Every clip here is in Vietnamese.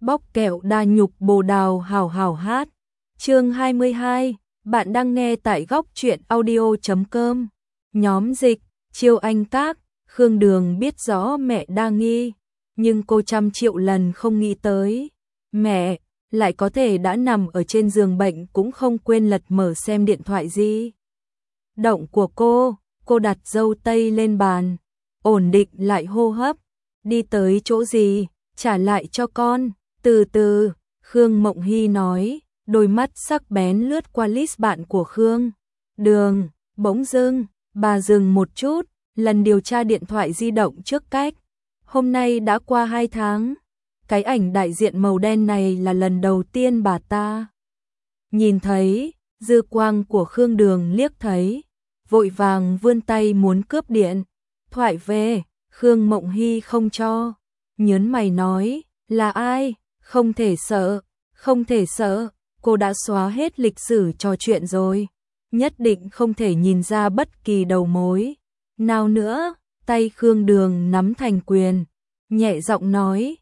bóc kẹo đa nhục bồ đào hảo hảo hát. Chương 22, bạn đang nghe tại góc truyện audio.com. Nhóm dịch, Chiêu Anh Các, Khương Đường biết rõ mẹ đa nghi, nhưng cô trăm triệu lần không nghĩ tới. Mẹ lại có thể đã nằm ở trên giường bệnh cũng không quên lật mở xem điện thoại di động của cô đặt dâu tây lên bàn, ổn định lại hô hấp, đi tới chỗ gì, trả lại cho con, từ từ, Khương Mộng Hy nói, đôi mắt sắc bén lướt qua list bạn của Khương Đường, bỗng dưng, bà dừng một chút, lần điều tra điện thoại di động trước cách. Hôm nay đã qua 2 tháng, cái ảnh đại diện màu đen này là lần đầu tiên bà ta nhìn thấy, dư quang của Khương Đường liếc thấy, vội vàng vươn tay muốn cướp điện thoại về, Khương Mộng Hy không cho, nhớn mày nói, là ai, không thể sợ, cô đã xóa hết lịch sử trò chuyện rồi, nhất định không thể nhìn ra bất kỳ đầu mối nào nữa, tay Khương Đường nắm thành quyền, nhẹ giọng nói,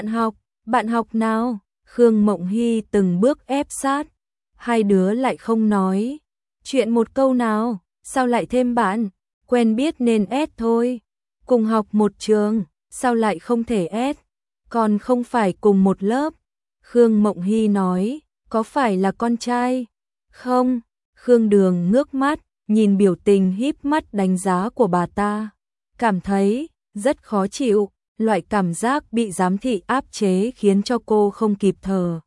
bạn học nào, Khương Mộng Hy từng bước ép sát, hai đứa lại không nói chuyện một câu nào, sao lại thêm bạn, quen biết nên ép thôi, cùng học một trường, sao lại không thể ép, còn không phải cùng một lớp, Khương Mộng Hy nói, có phải là con trai, không, Khương Đường ngước mắt, nhìn biểu tình híp mắt đánh giá của bà ta, cảm thấy rất khó chịu, loại cảm giác bị giám thị áp chế khiến cho cô không kịp thở.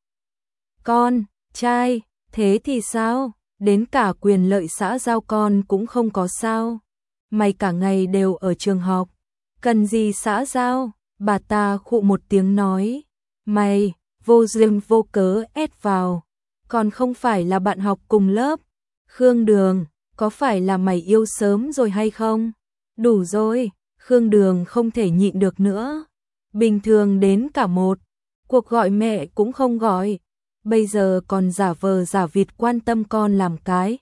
Con trai, thế thì sao, đến cả quyền lợi xã giao con cũng không có sao, mày cả ngày đều ở trường học, cần gì xã giao, bà ta khụ một tiếng nói, mày, vô duyên vô cớ ép vào, còn không phải là bạn học cùng lớp, Khương Đường, có phải là mày yêu sớm rồi hay không, đủ rồi, Khương Đường không thể nhịn được nữa, bình thường đến cả một cuộc gọi mẹ cũng không gọi, bây giờ còn giả vờ giả vịt quan tâm con làm cái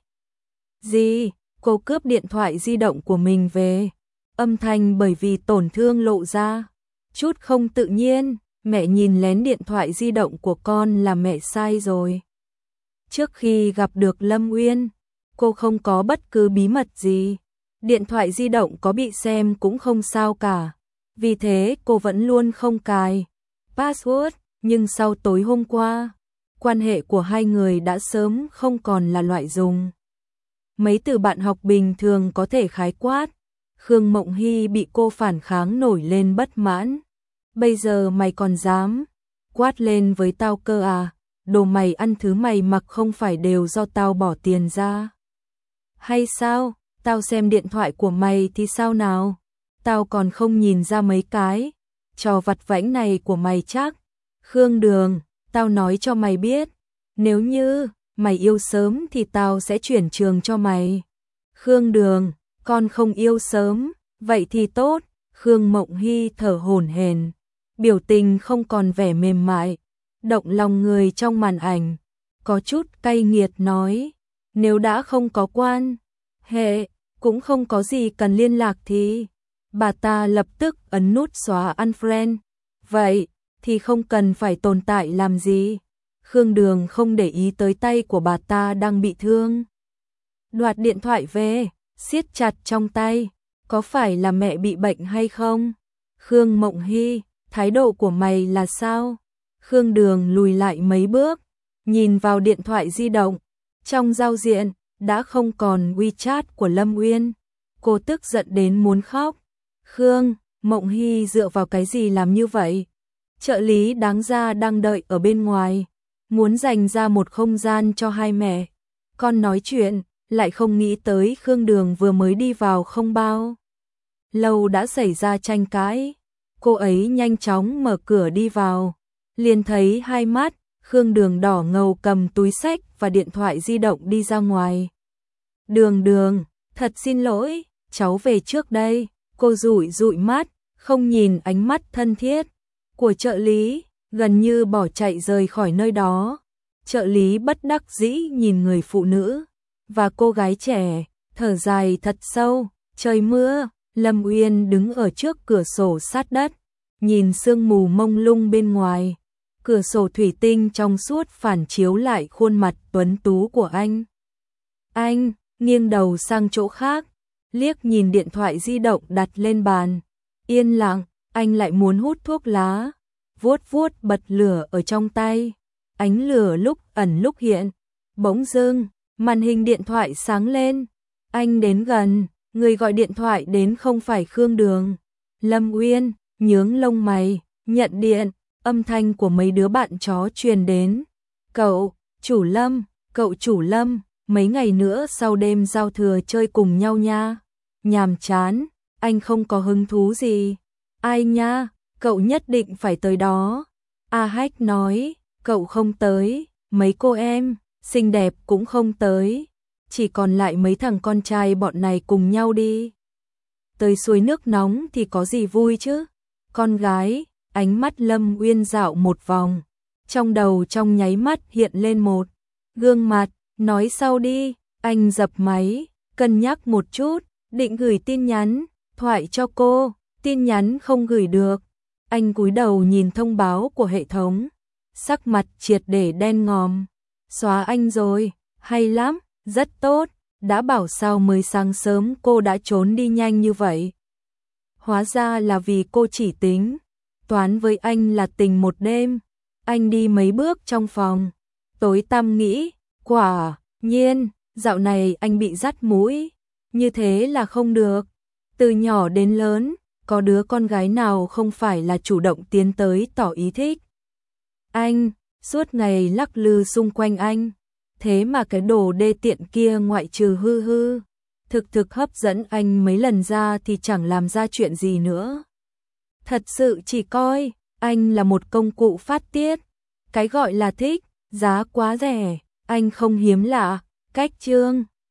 gì, cô cướp điện thoại di động của mình về, âm thanh bởi vì tổn thương lộ ra chút không tự nhiên, mẹ nhìn lén điện thoại di động của con là mẹ sai rồi. Trước khi gặp được Lâm Uyên, cô không có bất cứ bí mật gì, điện thoại di động có bị xem cũng không sao cả, vì thế cô vẫn luôn không cài password, nhưng sau tối hôm qua, quan hệ của hai người đã sớm không còn là loại dùng mấy từ bạn học bình thường có thể khái quát. Khương Mộng Hy bị cô phản kháng nổi lên bất mãn. Bây giờ mày còn dám quát lên với tao cơ à? Đồ mày ăn thứ mày mặc không phải đều do tao bỏ tiền ra hay sao? Tao xem điện thoại của mày thì sao nào? Tao còn không nhìn ra mấy cái trò vặt vãnh này của mày chắc. Khương Đường, tao nói cho mày biết, nếu như mày yêu sớm thì tao sẽ chuyển trường cho mày. Khương Đường, con không yêu sớm, vậy thì tốt. Khương Mộng Hy thở hổn hển, biểu tình không còn vẻ mềm mại, động lòng người trong màn ảnh, có chút cay nghiệt nói, nếu đã không có quan hệ, cũng không có gì cần liên lạc thì, bà ta lập tức ấn nút xóa unfriend, vậy thì không cần phải tồn tại làm gì. Khương Đường không để ý tới tay của bà ta đang bị thương, đoạt điện thoại về, siết chặt trong tay, có phải là mẹ bị bệnh hay không? Khương Mộng Hy, thái độ của mày là sao? Khương Đường lùi lại mấy bước, nhìn vào điện thoại di động, trong giao diện đã không còn WeChat của Lâm Uyên, cô tức giận đến muốn khóc. Khương Mộng Hy dựa vào cái gì làm như vậy? Trợ lý đáng ra đang đợi ở bên ngoài, muốn dành ra một không gian cho hai mẹ con nói chuyện, lại không nghĩ tới Khương Đường vừa mới đi vào không bao lâu đã xảy ra tranh cãi. Cô ấy nhanh chóng mở cửa đi vào, liền thấy hai mắt Khương Đường đỏ ngầu cầm túi xách và điện thoại di động đi ra ngoài. Đường, thật xin lỗi, cháu về trước đây. Cô dụi dụi mắt, không nhìn ánh mắt thân thiết của trợ lý, gần như bỏ chạy rời khỏi nơi đó. Trợ lý bất đắc dĩ nhìn người phụ nữ và cô gái trẻ, thở dài thật sâu. Trời mưa, Lâm Uyên đứng ở trước cửa sổ sát đất, nhìn sương mù mông lung bên ngoài. cửa sổ thủy tinh trong suốt phản chiếu lại khuôn mặt tuấn tú của anh. Anh nghiêng đầu sang chỗ khác, liếc nhìn điện thoại di động đặt lên bàn. Yên lặng, anh lại muốn hút thuốc lá, vuốt vuốt bật lửa ở trong tay. Ánh lửa lúc ẩn lúc hiện. Bỗng dưng, màn hình điện thoại sáng lên. Anh đến gần, người gọi điện thoại đến không phải Khương Đường. Lâm Uyên nhướng lông mày, nhận điện, âm thanh của mấy đứa bạn chó truyền đến. Cậu chủ Lâm, mấy ngày nữa sau đêm giao thừa chơi cùng nhau nha. Nhàm chán, anh không có hứng thú gì. Ai nha, cậu nhất định phải tới đó. A Hách nói, cậu không tới, mấy cô em xinh đẹp cũng không tới, chỉ còn lại mấy thằng con trai bọn này cùng nhau đi. Tới suối nước nóng thì có gì vui chứ? Con gái, ánh mắt Lâm Uyên dạo một vòng, trong đầu trong nháy mắt hiện lên một gương mặt, nói sau đi. Anh dập máy, cân nhắc một chút, định gửi tin nhắn thoại cho cô, tin nhắn không gửi được. Anh cúi đầu nhìn thông báo của hệ thống, sắc mặt triệt để đen ngòm. Xóa anh rồi, hay lắm, rất tốt, đã bảo sao mới sáng sớm cô đã trốn đi nhanh như vậy. Hóa ra là vì cô chỉ tính toán với anh là tình một đêm. Anh đi mấy bước trong phòng, tối tăm nghĩ, quả nhiên, dạo này anh bị dắt mũi, như thế là không được. Từ nhỏ đến lớn, có đứa con gái nào không phải là chủ động tiến tới tỏ ý thích. Anh, suốt ngày lắc lư xung quanh anh, thế mà cái đồ đê tiện kia ngoại trừ hư hư, thực hấp dẫn anh mấy lần ra thì chẳng làm ra chuyện gì nữa. Thật sự chỉ coi anh là một công cụ phát tiết. Cái gọi là thích, giá quá rẻ, anh không hiếm lạ, cách chương